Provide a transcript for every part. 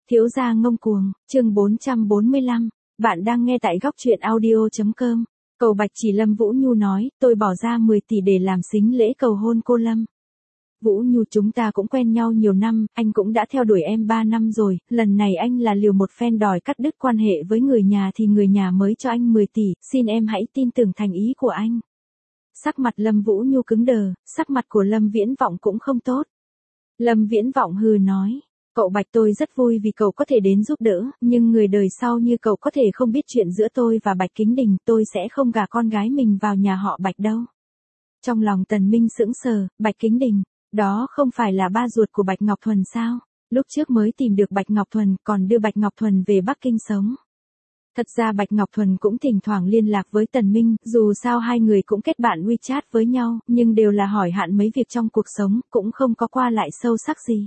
Thiếu gia ngông cuồng, chương 445, bạn đang nghe tại góc truyện audio.com. Cầu Bạch chỉ Lâm Vũ Nhu nói, tôi bỏ ra 10 tỷ để làm sính lễ cầu hôn cô Lâm. Vũ Nhu, chúng ta cũng quen nhau nhiều năm, anh cũng đã theo đuổi em 3 năm rồi, lần này anh là liều một phen đòi cắt đứt quan hệ với người nhà thì người nhà mới cho anh 10 tỷ, xin em hãy tin tưởng thành ý của anh. Sắc mặt Lâm Vũ Nhu cứng đờ, sắc mặt của Lâm Viễn Vọng cũng không tốt. Lâm Viễn Vọng hừ nói. Cậu Bạch, tôi rất vui vì cậu có thể đến giúp đỡ, nhưng người đời sau như cậu có thể không biết chuyện giữa tôi và Bạch Kính Đình, tôi sẽ không gả con gái mình vào nhà họ Bạch đâu. Trong lòng Tần Minh sững sờ, Bạch Kính Đình, đó không phải là ba ruột của Bạch Ngọc Thuần sao? Lúc trước mới tìm được Bạch Ngọc Thuần, còn đưa Bạch Ngọc Thuần về Bắc Kinh sống. Thật ra Bạch Ngọc Thuần cũng thỉnh thoảng liên lạc với Tần Minh, dù sao hai người cũng kết bạn WeChat với nhau, nhưng đều là hỏi hạn mấy việc trong cuộc sống, cũng không có qua lại sâu sắc gì.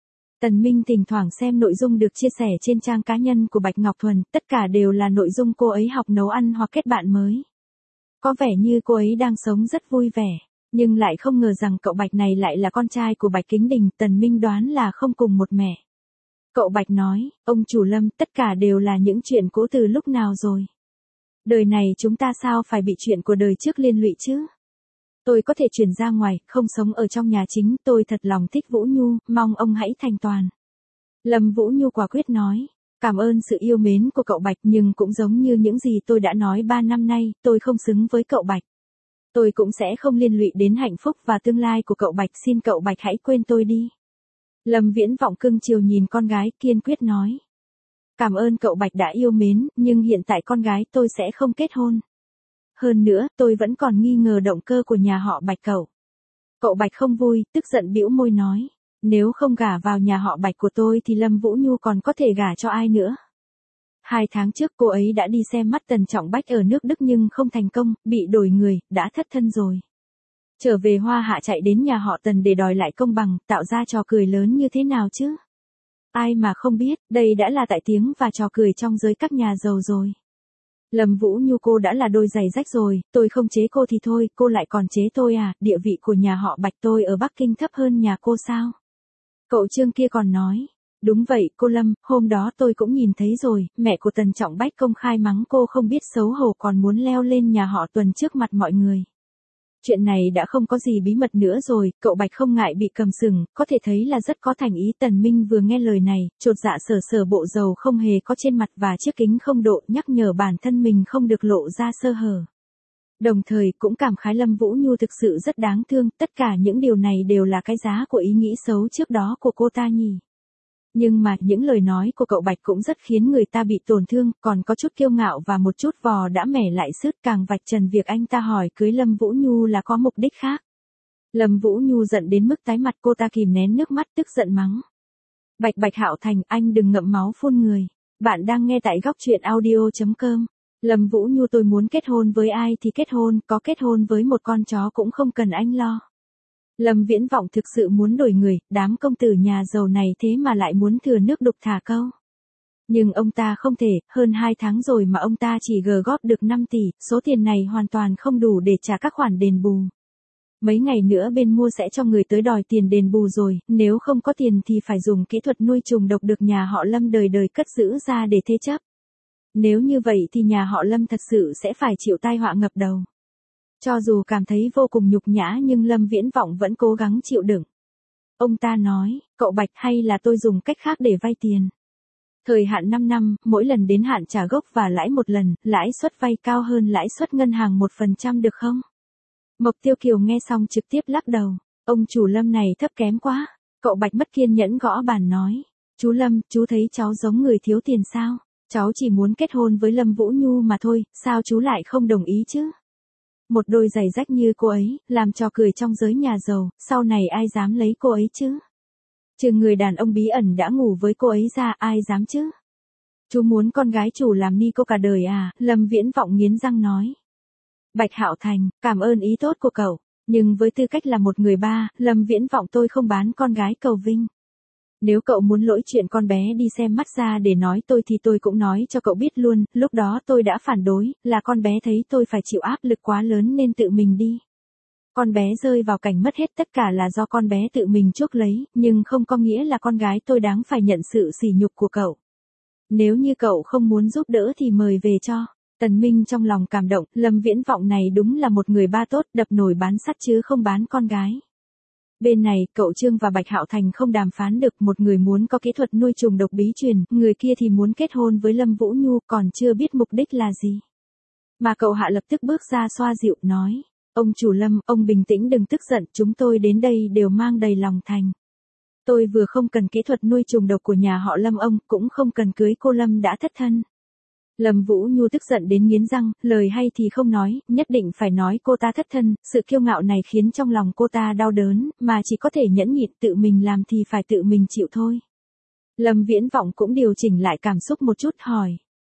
Tần Minh thỉnh thoảng xem nội dung được chia sẻ trên trang cá nhân của Bạch Ngọc Thuần, tất cả đều là nội dung cô ấy học nấu ăn hoặc kết bạn mới. Có vẻ như cô ấy đang sống rất vui vẻ, nhưng lại không ngờ rằng cậu Bạch này lại là con trai của Bạch Kính Đình, Tần Minh đoán là không cùng một mẹ. Cậu Bạch nói, ông chủ Lâm, tất cả đều là những chuyện cũ từ lúc nào rồi. Đời này chúng ta sao phải bị chuyện của đời trước liên lụy chứ? Tôi có thể chuyển ra ngoài, không sống ở trong nhà chính, tôi thật lòng thích Vũ Nhu, mong ông hãy thành toàn. Lâm Vũ Nhu quả quyết nói, cảm ơn sự yêu mến của cậu Bạch, nhưng cũng giống như những gì tôi đã nói 3 năm nay, tôi không xứng với cậu Bạch. Tôi cũng sẽ không liên lụy đến hạnh phúc và tương lai của cậu Bạch, xin cậu Bạch hãy quên tôi đi. Lâm Viễn Vọng cưng chiều nhìn con gái, kiên quyết nói. Cảm ơn cậu Bạch đã yêu mến, nhưng hiện tại con gái tôi sẽ không kết hôn. Hơn nữa, tôi vẫn còn nghi ngờ động cơ của nhà họ Bạch cậu. Cậu Bạch không vui, tức giận bĩu môi nói. Nếu không gả vào nhà họ Bạch của tôi thì Lâm Vũ Nhu còn có thể gả cho ai nữa. 2 tháng trước cô ấy đã đi xem mắt Tần Trọng Bách ở nước Đức nhưng không thành công, bị đổi người, đã thất thân rồi. Trở về Hoa Hạ chạy đến nhà họ Tần để đòi lại công bằng, tạo ra trò cười lớn như thế nào chứ? Ai mà không biết, đây đã là tại tiếng và trò cười trong giới các nhà giàu rồi. Lâm Vũ Nhu, cô đã là đôi giày rách rồi, tôi không chế cô thì thôi, cô lại còn chế tôi à, địa vị của nhà họ Bạch tôi ở Bắc Kinh thấp hơn nhà cô sao? Cậu Trương kia còn nói, đúng vậy cô Lâm, hôm đó tôi cũng nhìn thấy rồi, mẹ của Tần Trọng Bách công khai mắng cô không biết xấu hổ còn muốn leo lên nhà họ Tuần trước mặt mọi người. Chuyện này đã không có gì bí mật nữa rồi, cậu Bạch không ngại bị cầm sừng, có thể thấy là rất có thành ý. Tần Minh vừa nghe lời này, chột dạ sờ sờ bộ dầu không hề có trên mặt và chiếc kính không độ, nhắc nhở bản thân mình không được lộ ra sơ hở. Đồng thời cũng cảm khái Lâm Vũ Nhu thực sự rất đáng thương, tất cả những điều này đều là cái giá của ý nghĩ xấu trước đó của cô ta nhỉ. Nhưng mà những lời nói của cậu Bạch cũng rất khiến người ta bị tổn thương, còn có chút kiêu ngạo và một chút vò đã mẻ lại sứt, càng vạch trần việc anh ta hỏi cưới Lâm Vũ Nhu là có mục đích khác. Lâm Vũ Nhu giận đến mức tái mặt, cô ta kìm nén nước mắt tức giận mắng. Bạch Hạo Thành, anh đừng ngậm máu phun người. Bạn đang nghe tại góc truyện audio.com. Lâm Vũ Nhu, tôi muốn kết hôn với ai thì kết hôn, có kết hôn với một con chó cũng không cần anh lo. Lâm Viễn Vọng thực sự muốn đổi người, đám công tử nhà giàu này thế mà lại muốn thừa nước đục thả câu. Nhưng ông ta không thể, hơn 2 tháng rồi mà ông ta chỉ gờ góp được 5 tỷ, số tiền này hoàn toàn không đủ để trả các khoản đền bù. Mấy ngày nữa bên mua sẽ cho người tới đòi tiền đền bù rồi, nếu không có tiền thì phải dùng kỹ thuật nuôi trùng độc được nhà họ Lâm đời đời cất giữ ra để thế chấp. Nếu như vậy thì nhà họ Lâm thật sự sẽ phải chịu tai họa ngập đầu. Cho dù cảm thấy vô cùng nhục nhã nhưng Lâm Viễn Vọng vẫn cố gắng chịu đựng. Ông ta nói, cậu Bạch, hay là tôi dùng cách khác để vay tiền. Thời hạn 5 năm, mỗi lần đến hạn trả gốc và lãi một lần, lãi suất vay cao hơn lãi suất ngân hàng 1% được không? Mộc Tiêu Kiều nghe xong trực tiếp lắc đầu, ông chủ Lâm này thấp kém quá. Cậu Bạch mất kiên nhẫn gõ bàn nói, chú Lâm, chú thấy cháu giống người thiếu tiền sao? Cháu chỉ muốn kết hôn với Lâm Vũ Nhu mà thôi, sao chú lại không đồng ý chứ? Một đôi giày rách như cô ấy, làm trò cười trong giới nhà giàu, sau này ai dám lấy cô ấy chứ? Trừ người đàn ông bí ẩn đã ngủ với cô ấy ra, ai dám chứ? Chú muốn con gái chủ làm ni cô cả đời à? Lâm Viễn Vọng nghiến răng nói. Bạch Hạo Thành, cảm ơn ý tốt của cậu, nhưng với tư cách là một người ba, Lâm Viễn Vọng tôi không bán con gái cầu vinh. Nếu cậu muốn lỗi chuyện con bé đi xem mắt ra để nói tôi thì tôi cũng nói cho cậu biết luôn, lúc đó tôi đã phản đối, là con bé thấy tôi phải chịu áp lực quá lớn nên tự mình đi. Con bé rơi vào cảnh mất hết tất cả là do con bé tự mình chuốc lấy, nhưng không có nghĩa là con gái tôi đáng phải nhận sự sỉ nhục của cậu. Nếu như cậu không muốn giúp đỡ thì mời về cho. Tần Minh trong lòng cảm động, Lâm Viễn Vọng này đúng là một người ba tốt, đập nồi bán sắt chứ không bán con gái. Bên này, cậu Trương và Bạch Hạo Thành không đàm phán được, một người muốn có kỹ thuật nuôi trùng độc bí truyền, người kia thì muốn kết hôn với Lâm Vũ Nhu, còn chưa biết mục đích là gì. Mà cậu Hạ lập tức bước ra xoa dịu, nói, ông chủ Lâm, ông bình tĩnh đừng tức giận, chúng tôi đến đây đều mang đầy lòng thành. Tôi vừa không cần kỹ thuật nuôi trùng độc của nhà họ Lâm ông, cũng không cần cưới cô Lâm đã thất thân. Lâm Vũ Nhu tức giận đến nghiến răng, lời hay thì không nói, nhất định phải nói cô ta thất thân, sự kiêu ngạo này khiến trong lòng cô ta đau đớn, mà chỉ có thể nhẫn nhịn, tự mình làm thì phải tự mình chịu thôi. Lâm Viễn Vọng cũng điều chỉnh lại cảm xúc một chút hỏi.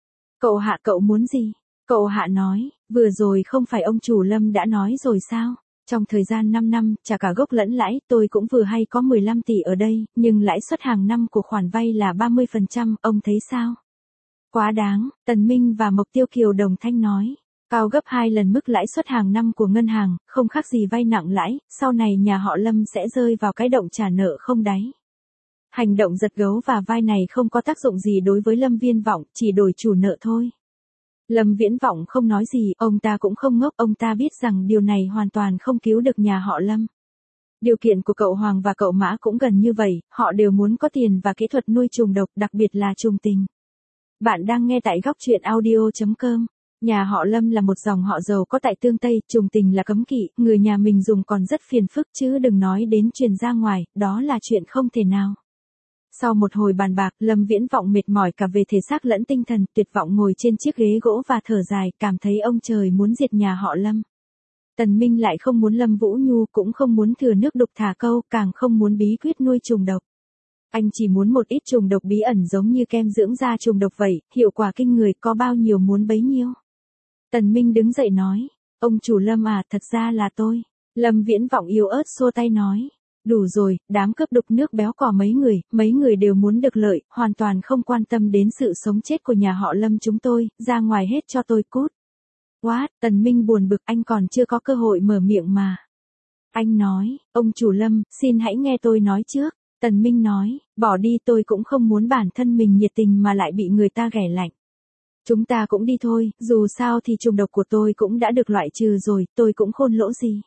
Cậu Hạ cậu muốn gì? Cậu Hạ nói, vừa rồi không phải ông chủ Lâm đã nói rồi sao? Trong thời gian 5 năm, trả cả gốc lẫn lãi, tôi cũng vừa hay có 15 tỷ ở đây, nhưng lãi suất hàng năm của khoản vay là 30%, ông thấy sao? Quá đáng, Tần Minh và Mộc Tiêu Kiều đồng thanh nói. Cao gấp 2 lần mức lãi suất hàng năm của ngân hàng, không khác gì vay nặng lãi, sau này nhà họ Lâm sẽ rơi vào cái động trả nợ không đáy. Hành động giật gấu và vai này không có tác dụng gì đối với Lâm Viễn Vọng, chỉ đổi chủ nợ thôi. Lâm Viễn Vọng không nói gì, ông ta cũng không ngốc, ông ta biết rằng điều này hoàn toàn không cứu được nhà họ Lâm. Điều kiện của cậu Hoàng và cậu Mã cũng gần như vậy, họ đều muốn có tiền và kỹ thuật nuôi trùng độc, đặc biệt là trùng tình. Bạn đang nghe tại góc truyện audio.com. Nhà họ Lâm là một dòng họ giàu có tại Tương Tây, trùng tình là cấm kỵ, người nhà mình dùng còn rất phiền phức chứ đừng nói đến truyền ra ngoài, đó là chuyện không thể nào. Sau một hồi bàn bạc, Lâm Viễn Vọng mệt mỏi cả về thể xác lẫn tinh thần, tuyệt vọng ngồi trên chiếc ghế gỗ và thở dài, cảm thấy ông trời muốn diệt nhà họ Lâm. Tần Minh lại không muốn Lâm Vũ Nhu, cũng không muốn thừa nước đục thả câu, càng không muốn bí quyết nuôi trùng độc. Anh chỉ muốn một ít trùng độc bí ẩn giống như kem dưỡng da trùng độc vậy, hiệu quả kinh người, có bao nhiêu muốn bấy nhiêu. Tần Minh đứng dậy nói, ông chủ Lâm à, thật ra là tôi. Lâm Viễn Vọng yếu ớt xua tay nói, đủ rồi, đám cướp đục nước béo cò mấy người đều muốn được lợi, hoàn toàn không quan tâm đến sự sống chết của nhà họ Lâm chúng tôi, ra ngoài hết cho tôi cút. What, Tần Minh buồn bực, anh còn chưa có cơ hội mở miệng mà. Anh nói, ông chủ Lâm, xin hãy nghe tôi nói trước. Tần Minh nói, bỏ đi, tôi cũng không muốn bản thân mình nhiệt tình mà lại bị người ta ghẻ lạnh. Chúng ta cũng đi thôi, dù sao thì trùng độc của tôi cũng đã được loại trừ rồi, tôi cũng khôn lỗ gì.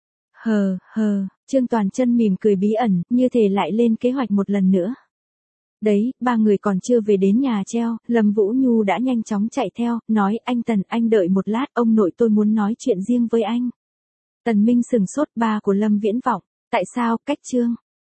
Trương Toàn Chân mỉm cười bí ẩn, như thể lại lên kế hoạch một lần nữa. Đấy, ba người còn chưa về đến nhà treo, Lâm Vũ Nhu đã nhanh chóng chạy theo, nói anh Tần, anh đợi một lát, ông nội tôi muốn nói chuyện riêng với anh. Tần Minh sừng sốt, ba của Lâm Viễn Vọng, tại sao, cách Trương?